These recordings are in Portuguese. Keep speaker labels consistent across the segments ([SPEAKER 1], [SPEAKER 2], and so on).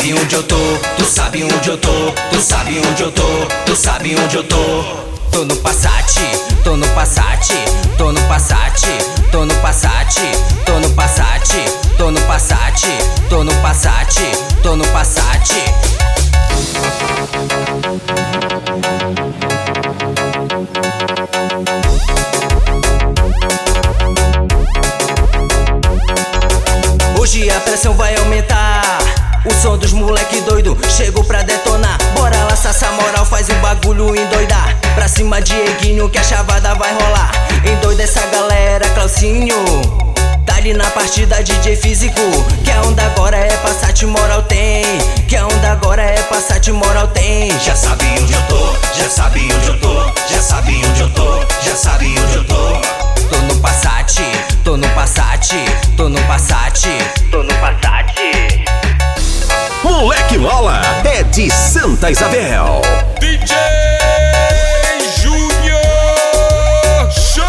[SPEAKER 1] sabe onde eu tô, tu sabe onde eu tô, tu sabe onde eu tô, tu sabe onde eu tô. Tô no Passat, tô no Passat, tô no Passat, tô no Passat, tô no Passat, tô no Passat, tô no Passat, tô no Passat. Hoje a pressão vai aumentar, o som dos moleque doido chegou pra detonar. Bora lá, Sassa Moral, faz o bagulho endoidar. Pra cima Dieguinho que a chavada vai rolar. Endoida essa galera, Claucinho, tá ali na partida DJ Físico. Que a onda agora é Passat, moral tem. Que a onda agora é Passat, moral tem. Já sabe onde eu tô, já sabe onde eu tô, já sabe onde eu tô, já sabe onde eu tô. Tô no Passat, tô no Passat, tô no Passat, tô no Passat.
[SPEAKER 2] Moleque Lola é de Santa Isabel.
[SPEAKER 3] DJ Júnior Show!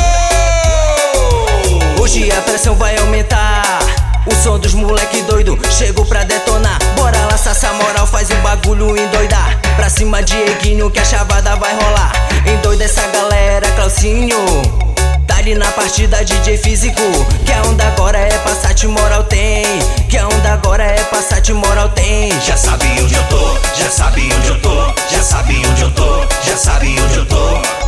[SPEAKER 1] Hoje a pressão vai aumentar, o som dos moleque doido chegou pra detonar. Bora lá, Sassa Moral, faz o bagulho endoidar. Pra cima Dieguinho que a chavada vai rolar. Endoida essa galera, Claucinho, tá ali na partida DJ Físico. Que a onda agora é Passat, moral tem. Que a onda agora é Passat, moral tem. Já sabe onde eu tô, já sabe onde eu tô, já sabe onde eu tô, já sabe onde eu tô.